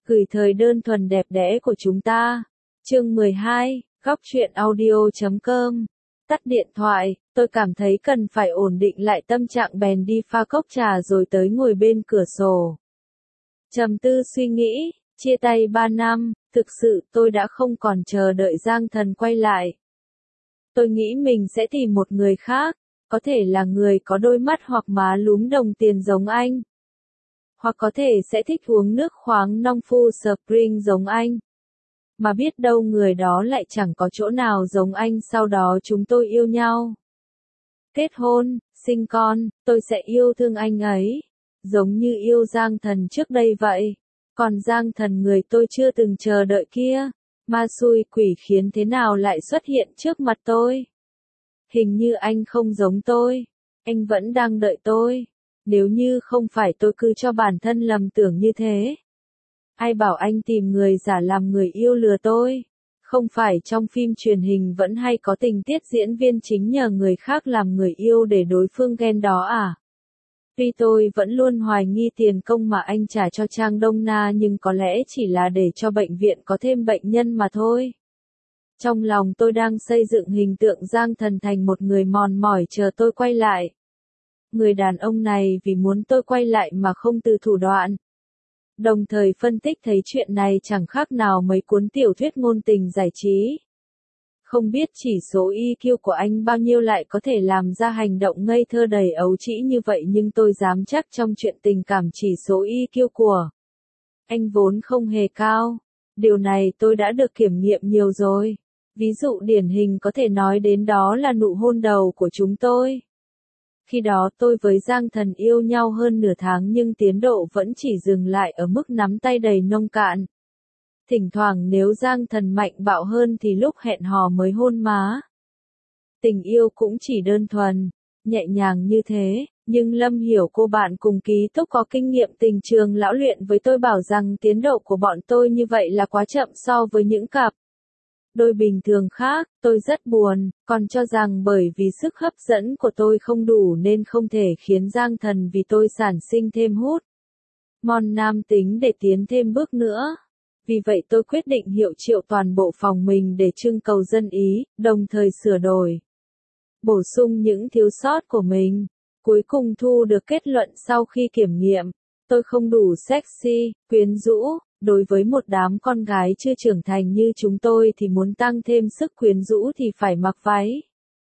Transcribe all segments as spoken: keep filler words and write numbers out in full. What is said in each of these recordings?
Gửi thời đơn thuần đẹp đẽ của chúng ta. Chương mười hai, góc truyện audio chấm com. Tắt điện thoại, tôi cảm thấy cần phải ổn định lại tâm trạng bèn đi pha cốc trà rồi tới ngồi bên cửa sổ. Trầm tư suy nghĩ, chia tay ba năm, thực sự tôi đã không còn chờ đợi Giang Thần quay lại. Tôi nghĩ mình sẽ tìm một người khác, có thể là người có đôi mắt hoặc má lúm đồng tiền giống anh. Hoặc có thể sẽ thích uống nước khoáng Nong Phu Spring giống anh. Mà biết đâu người đó lại chẳng có chỗ nào giống anh, sau đó chúng tôi yêu nhau. Kết hôn, sinh con, tôi sẽ yêu thương anh ấy. Giống như yêu Giang Thần trước đây vậy. Còn Giang Thần người tôi chưa từng chờ đợi kia, ma xui quỷ khiến thế nào lại xuất hiện trước mặt tôi. Hình như anh không giống tôi. Anh vẫn đang đợi tôi. Nếu như không phải tôi cứ cho bản thân lầm tưởng như thế. Ai bảo anh tìm người giả làm người yêu lừa tôi. Không phải trong phim truyền hình vẫn hay có tình tiết diễn viên chính nhờ người khác làm người yêu để đối phương ghen đó à? Tuy tôi vẫn luôn hoài nghi tiền công mà anh trả cho Trang Đông Na, nhưng có lẽ chỉ là để cho bệnh viện có thêm bệnh nhân mà thôi. Trong lòng tôi đang xây dựng hình tượng Giang Thần thành một người mòn mỏi chờ tôi quay lại. Người đàn ông này vì muốn tôi quay lại mà không từ thủ đoạn. Đồng thời phân tích thấy chuyện này chẳng khác nào mấy cuốn tiểu thuyết ngôn tình giải trí. Không biết chỉ số i kiu của anh bao nhiêu lại có thể làm ra hành động ngây thơ đầy ấu trĩ như vậy, nhưng tôi dám chắc trong chuyện tình cảm chỉ số i kiu của anh vốn không hề cao. Điều này tôi đã được kiểm nghiệm nhiều rồi. Ví dụ điển hình có thể nói đến đó là nụ hôn đầu của chúng tôi. Khi đó tôi với Giang Thần yêu nhau hơn nửa tháng nhưng tiến độ vẫn chỉ dừng lại ở mức nắm tay đầy nông cạn. Thỉnh thoảng nếu Giang Thần mạnh bạo hơn thì lúc hẹn hò mới hôn má. Tình yêu cũng chỉ đơn thuần, nhẹ nhàng như thế, nhưng Lâm Hiểu, cô bạn cùng ký túc có kinh nghiệm tình trường lão luyện với tôi, bảo rằng tiến độ của bọn tôi như vậy là quá chậm so với những cặp đôi bình thường khác. Tôi rất buồn, còn cho rằng bởi vì sức hấp dẫn của tôi không đủ nên không thể khiến Giang Thần vì tôi sản sinh thêm hút mòn nam tính để tiến thêm bước nữa. Vì vậy tôi quyết định hiệu triệu toàn bộ phòng mình để trưng cầu dân ý, đồng thời sửa đổi, bổ sung những thiếu sót của mình. Cuối cùng thu được kết luận sau khi kiểm nghiệm, tôi không đủ sexy, quyến rũ. Đối với một đám con gái chưa trưởng thành như chúng tôi thì muốn tăng thêm sức quyến rũ thì phải mặc váy.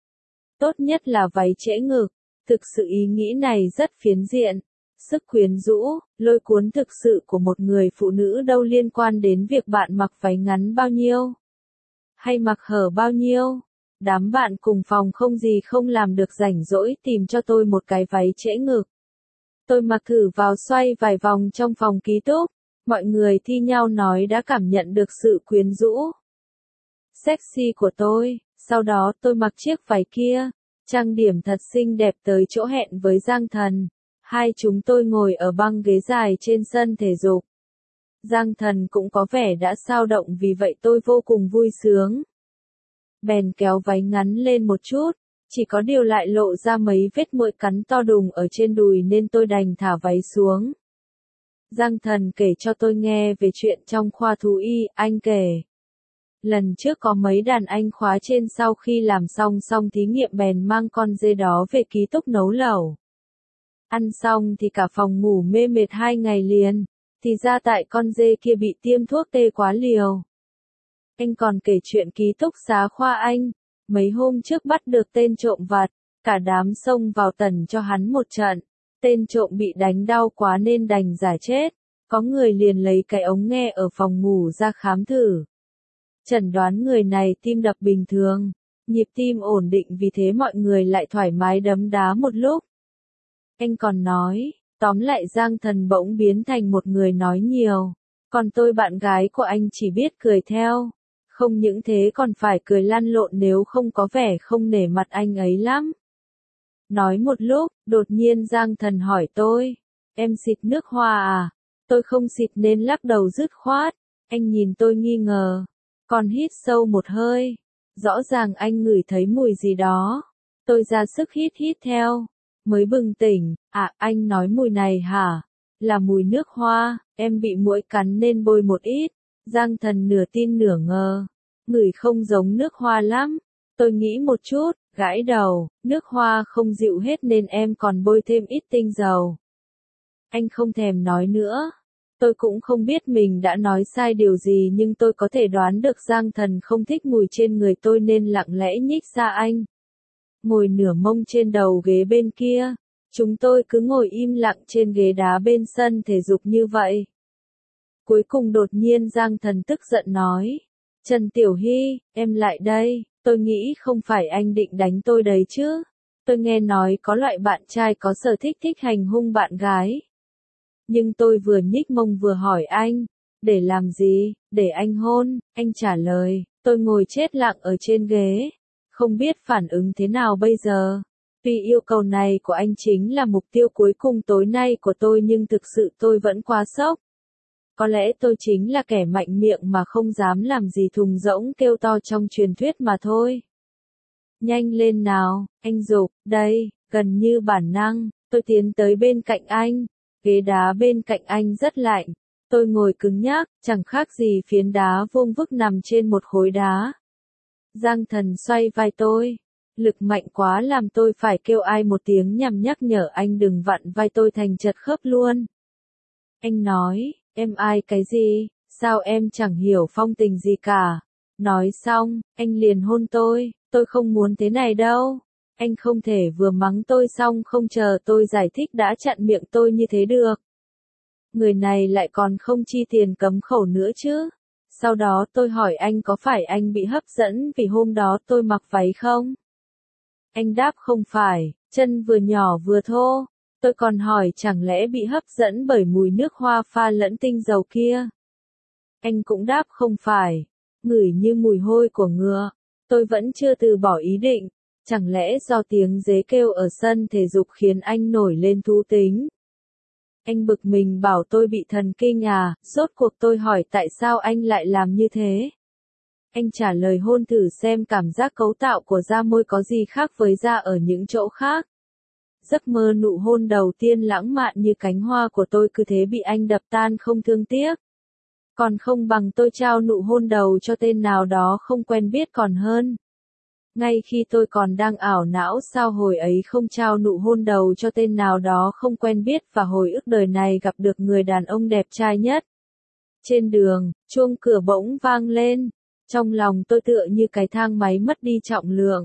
Tốt nhất là váy trễ ngực. Thực sự ý nghĩ này rất phiến diện. Sức quyến rũ, lôi cuốn thực sự của một người phụ nữ đâu liên quan đến việc bạn mặc váy ngắn bao nhiêu, hay mặc hở bao nhiêu. Đám bạn cùng phòng không gì không làm được rảnh rỗi tìm cho tôi một cái váy trễ ngực. Tôi mặc thử vào xoay vài vòng trong phòng ký túc. Mọi người thi nhau nói đã cảm nhận được sự quyến rũ, sexy của tôi. Sau đó tôi mặc chiếc váy kia, trang điểm thật xinh đẹp tới chỗ hẹn với Giang Thần. Hai chúng tôi ngồi ở băng ghế dài trên sân thể dục. Giang Thần cũng có vẻ đã xao động, vì vậy tôi vô cùng vui sướng. Bèn kéo váy ngắn lên một chút, chỉ có điều lại lộ ra mấy vết muội cắn to đùng ở trên đùi nên tôi đành thả váy xuống. Giang Thần kể cho tôi nghe về chuyện trong khoa thú y. Anh kể, lần trước có mấy đàn anh khóa trên sau khi làm xong xong thí nghiệm bèn mang con dê đó về ký túc nấu lẩu. Ăn xong thì cả phòng ngủ mê mệt hai ngày liền, thì ra tại con dê kia bị tiêm thuốc tê quá liều. Anh còn kể chuyện ký túc xá khoa anh, mấy hôm trước bắt được tên trộm vặt, cả đám xông vào tẩn cho hắn một trận. Tên trộm bị đánh đau quá nên đành giả chết. Có người liền lấy cái ống nghe ở phòng ngủ ra khám thử. Chẩn đoán người này tim đập bình thường, nhịp tim ổn định, vì thế mọi người lại thoải mái đấm đá một lúc. Anh còn nói, tóm lại Giang Thần bỗng biến thành một người nói nhiều. Còn tôi, bạn gái của anh, chỉ biết cười theo. Không những thế còn phải cười lăn lộn nếu không có vẻ không nể mặt anh ấy lắm. Nói một lúc, đột nhiên Giang Thần hỏi tôi, em xịt nước hoa à? Tôi không xịt nên lắc đầu dứt khoát. Anh nhìn tôi nghi ngờ, còn hít sâu một hơi. Rõ ràng anh ngửi thấy mùi gì đó. Tôi ra sức hít hít theo, mới bừng tỉnh. À, anh nói mùi này hả? Là mùi nước hoa, em bị muỗi cắn nên bôi một ít. Giang Thần nửa tin nửa ngờ. Ngửi không giống nước hoa lắm. Tôi nghĩ một chút, gãi đầu, nước hoa không dịu hết nên em còn bôi thêm ít tinh dầu. Anh không thèm nói nữa. Tôi cũng không biết mình đã nói sai điều gì nhưng tôi có thể đoán được Giang Thần không thích mùi trên người tôi nên lặng lẽ nhích xa anh. Ngồi nửa mông trên đầu ghế bên kia. Chúng tôi cứ ngồi im lặng trên ghế đá bên sân thể dục như vậy. Cuối cùng đột nhiên Giang Thần tức giận nói. Trần Tiểu Hy, em lại đây, tôi nghĩ không phải anh định đánh tôi đấy chứ. Tôi nghe nói có loại bạn trai có sở thích thích hành hung bạn gái. Nhưng tôi vừa nhích mông vừa hỏi anh, để làm gì, để anh hôn, anh trả lời, tôi ngồi chết lặng ở trên ghế, không biết phản ứng thế nào bây giờ. Tuy yêu cầu này của anh chính là mục tiêu cuối cùng tối nay của tôi nhưng thực sự tôi vẫn quá sốc. Có lẽ tôi chính là kẻ mạnh miệng mà không dám làm gì thùng rỗng kêu to trong truyền thuyết mà thôi. Nhanh lên nào, anh giục, đây, gần như bản năng, tôi tiến tới bên cạnh anh. Ghế đá bên cạnh anh rất lạnh, tôi ngồi cứng nhắc, chẳng khác gì phiến đá vuông vức nằm trên một khối đá. Giang Thần xoay vai tôi, lực mạnh quá làm tôi phải kêu ai một tiếng nhằm nhắc nhở anh đừng vặn vai tôi thành chật khớp luôn. Anh nói, em ai cái gì, sao em chẳng hiểu phong tình gì cả. Nói xong, anh liền hôn tôi, tôi không muốn thế này đâu. Anh không thể vừa mắng tôi xong không chờ tôi giải thích đã chặn miệng tôi như thế được. Người này lại còn không chi tiền cấm khẩu nữa chứ. Sau đó tôi hỏi anh có phải anh bị hấp dẫn vì hôm đó tôi mặc váy không? Anh đáp không phải, chân vừa nhỏ vừa thô. Tôi còn hỏi chẳng lẽ bị hấp dẫn bởi mùi nước hoa pha lẫn tinh dầu kia? Anh cũng đáp không phải, ngửi như mùi hôi của ngựa. Tôi vẫn chưa từ bỏ ý định. Chẳng lẽ do tiếng dế kêu ở sân thể dục khiến anh nổi lên thú tính? Anh bực mình bảo tôi bị thần kinh à, rốt cuộc tôi hỏi tại sao anh lại làm như thế? Anh trả lời hôn thử xem cảm giác cấu tạo của da môi có gì khác với da ở những chỗ khác. Giấc mơ nụ hôn đầu tiên lãng mạn như cánh hoa của tôi cứ thế bị anh đập tan không thương tiếc. Còn không bằng tôi trao nụ hôn đầu cho tên nào đó không quen biết còn hơn. Ngay khi tôi còn đang ảo não sao hồi ấy không trao nụ hôn đầu cho tên nào đó không quen biết và hồi ức đời này gặp được người đàn ông đẹp trai nhất. Trên đường, chuông cửa bỗng vang lên. Trong lòng tôi tựa như cái thang máy mất đi trọng lượng.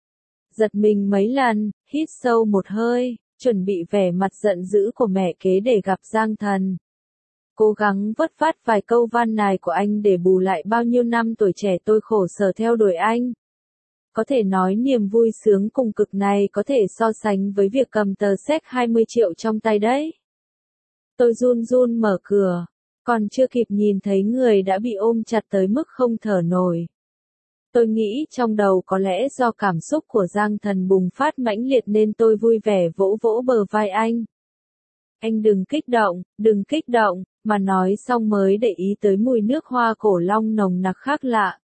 Giật mình mấy lần, hít sâu một hơi, chuẩn bị vẻ mặt giận dữ của mẹ kế để gặp Giang Thần. Cố gắng vớt vát vài câu van nài của anh để bù lại bao nhiêu năm tuổi trẻ tôi khổ sở theo đuổi anh. Có thể nói niềm vui sướng cùng cực này có thể so sánh với việc cầm tờ séc hai mươi triệu trong tay đấy. Tôi run run mở cửa, còn chưa kịp nhìn thấy người đã bị ôm chặt tới mức không thở nổi. Tôi nghĩ trong đầu có lẽ do cảm xúc của Giang Thần bùng phát mãnh liệt nên tôi vui vẻ vỗ vỗ bờ vai anh. Anh đừng kích động, đừng kích động, mà nói xong mới để ý tới mùi nước hoa cổ long nồng nặc khác lạ.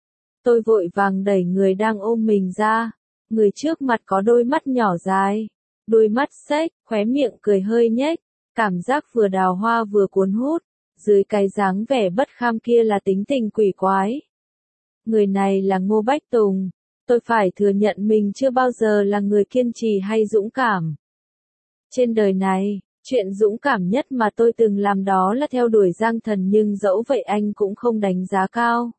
Tôi vội vàng đẩy người đang ôm mình ra, người trước mặt có đôi mắt nhỏ dài, đôi mắt xếch, khóe miệng cười hơi nhếch, cảm giác vừa đào hoa vừa cuốn hút, dưới cái dáng vẻ bất kham kia là tính tình quỷ quái. Người này là Ngô Bách Tùng, tôi phải thừa nhận mình chưa bao giờ là người kiên trì hay dũng cảm. Trên đời này, chuyện dũng cảm nhất mà tôi từng làm đó là theo đuổi Giang Thần nhưng dẫu vậy anh cũng không đánh giá cao.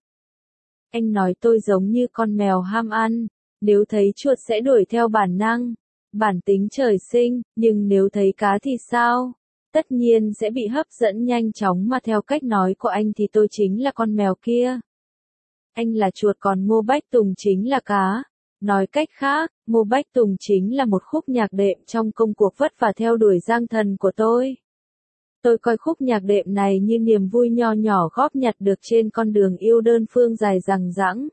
Anh nói tôi giống như con mèo ham ăn, nếu thấy chuột sẽ đuổi theo bản năng, bản tính trời sinh, nhưng nếu thấy cá thì sao? Tất nhiên sẽ bị hấp dẫn nhanh chóng mà theo cách nói của anh thì tôi chính là con mèo kia. Anh là chuột còn Ngô Bách Tùng chính là cá. Nói cách khác, Ngô Bách Tùng chính là một khúc nhạc đệm trong công cuộc vất vả theo đuổi Giang Thần của tôi. Tôi coi khúc nhạc đệm này như niềm vui nho nhỏ góp nhặt được trên con đường yêu đơn phương dài dằng dẵng.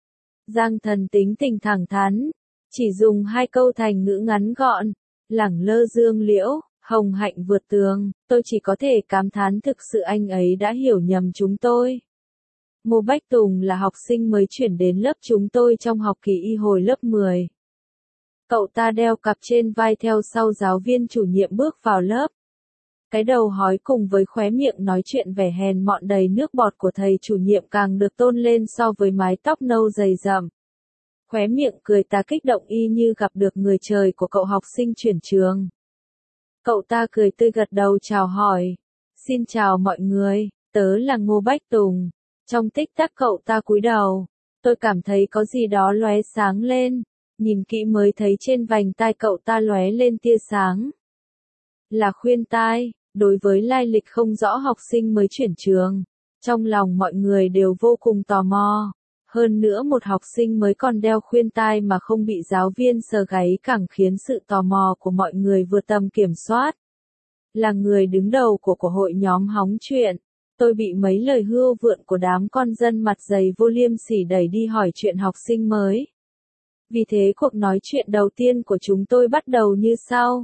Giang Thần tính tình thẳng thắn, chỉ dùng hai câu thành ngữ ngắn gọn, lẳng lơ dương liễu, hồng hạnh vượt tường, tôi chỉ có thể cảm thán thực sự anh ấy đã hiểu nhầm chúng tôi. Ngô Bách Tùng là học sinh mới chuyển đến lớp chúng tôi trong học kỳ y hồi lớp mười. Cậu ta đeo cặp trên vai theo sau giáo viên chủ nhiệm bước vào lớp. Cái đầu hói cùng với khóe miệng nói chuyện vẻ hèn mọn đầy nước bọt của thầy chủ nhiệm càng được tôn lên so với mái tóc nâu dày dặm. Khóe miệng cười ta kích động y như gặp được người trời của cậu học sinh chuyển trường. Cậu ta cười tươi gật đầu chào hỏi. Xin chào mọi người, tớ là Ngô Bách Tùng. Trong tích tắc cậu ta cúi đầu. Tôi cảm thấy có gì đó lóe sáng lên. Nhìn kỹ mới thấy trên vành tai cậu ta lóe lên tia sáng. Là khuyên tai, đối với lai lịch không rõ học sinh mới chuyển trường. Trong lòng mọi người đều vô cùng tò mò. Hơn nữa một học sinh mới còn đeo khuyên tai mà không bị giáo viên sờ gáy càng khiến sự tò mò của mọi người vượt tầm kiểm soát. Là người đứng đầu của của hội nhóm hóng chuyện, tôi bị mấy lời hươu vượn của đám con dân mặt dày vô liêm sỉ đẩy đi hỏi chuyện học sinh mới. Vì thế cuộc nói chuyện đầu tiên của chúng tôi bắt đầu như sau.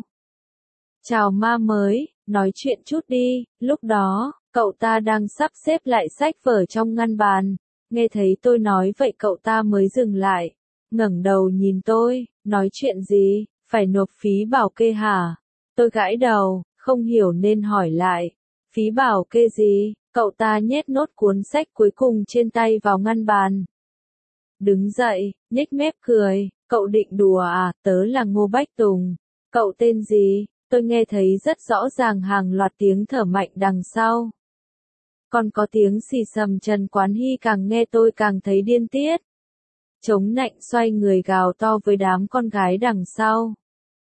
Chào ma mới, nói chuyện chút đi. Lúc đó, cậu ta đang sắp xếp lại sách vở trong ngăn bàn. Nghe thấy tôi nói vậy cậu ta mới dừng lại. Ngẩng đầu nhìn tôi, nói chuyện gì, phải nộp phí bảo kê hả? Tôi gãi đầu, không hiểu nên hỏi lại. Phí bảo kê gì? Cậu ta nhét nốt cuốn sách cuối cùng trên tay vào ngăn bàn. Đứng dậy, nhếch mép cười, cậu định đùa à, tớ là Ngô Bách Tùng. Cậu tên gì? Tôi nghe thấy rất rõ ràng hàng loạt tiếng thở mạnh đằng sau. Còn có tiếng xì xầm Trần Quán Hy càng nghe tôi càng thấy điên tiết. Chống nạnh xoay người gào to với đám con gái đằng sau.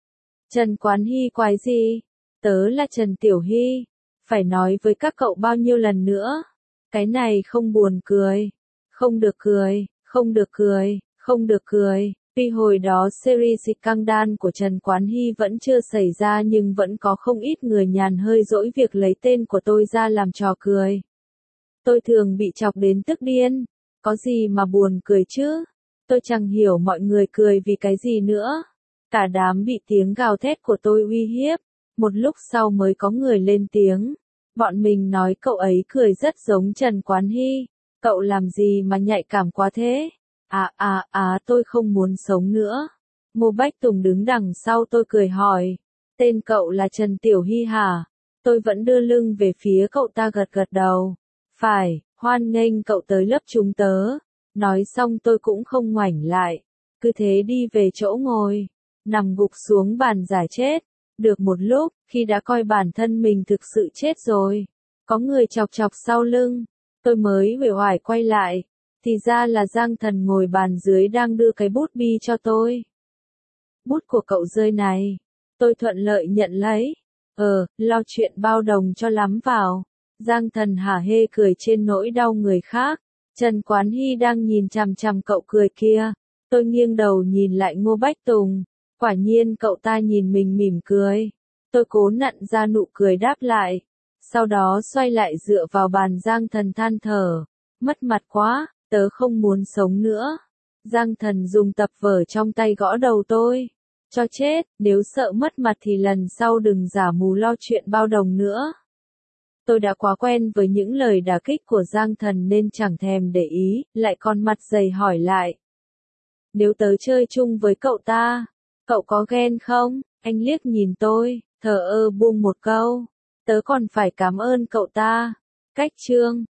Trần Quán Hy quái gì? Tớ là Trần Tiểu Hy. Phải nói với các cậu bao nhiêu lần nữa? Cái này không buồn cười. Không được cười, không được cười, không được cười. Tuy hồi đó series căng đan của Trần Quán Hy vẫn chưa xảy ra nhưng vẫn có không ít người nhàn hơi dỗi việc lấy tên của tôi ra làm trò cười. Tôi thường bị chọc đến tức điên. Có gì mà buồn cười chứ? Tôi chẳng hiểu mọi người cười vì cái gì nữa. Cả đám bị tiếng gào thét của tôi uy hiếp. Một lúc sau mới có người lên tiếng. Bọn mình nói cậu ấy cười rất giống Trần Quán Hy. Cậu làm gì mà nhạy cảm quá thế? À à à tôi không muốn sống nữa. Ngô Bách Tùng đứng đằng sau tôi cười hỏi. Tên cậu là Trần Tiểu Hy hả? Tôi vẫn đưa lưng về phía cậu ta gật gật đầu. Phải, hoan nghênh cậu tới lớp chúng tớ. Nói xong tôi cũng không ngoảnh lại. Cứ thế đi về chỗ ngồi. Nằm gục xuống bàn giải chết. Được một lúc, khi đã coi bản thân mình thực sự chết rồi. Có người chọc chọc sau lưng. Tôi mới uể oải quay lại. Thì ra là Giang Thần ngồi bàn dưới đang đưa cái bút bi cho tôi. Bút của cậu rơi này. Tôi thuận lợi nhận lấy. Ờ, lo chuyện bao đồng cho lắm vào. Giang Thần hả hê cười trên nỗi đau người khác. Trần Quán Hy đang nhìn chằm chằm cậu cười kia. Tôi nghiêng đầu nhìn lại Ngô Bách Tùng. Quả nhiên cậu ta nhìn mình mỉm cười. Tôi cố nặn ra nụ cười đáp lại. Sau đó xoay lại dựa vào bàn Giang Thần than thở. Mất mặt quá, tớ không muốn sống nữa. Giang Thần dùng tập vở trong tay gõ đầu tôi. Cho chết, nếu sợ mất mặt thì lần sau đừng giả mù lo chuyện bao đồng nữa. Tôi đã quá quen với những lời đả kích của Giang Thần nên chẳng thèm để ý, lại còn mặt dày hỏi lại. Nếu tớ chơi chung với cậu ta, cậu có ghen không? Anh liếc nhìn tôi, thờ ơ buông một câu. Tớ còn phải cảm ơn cậu ta. Cách chương.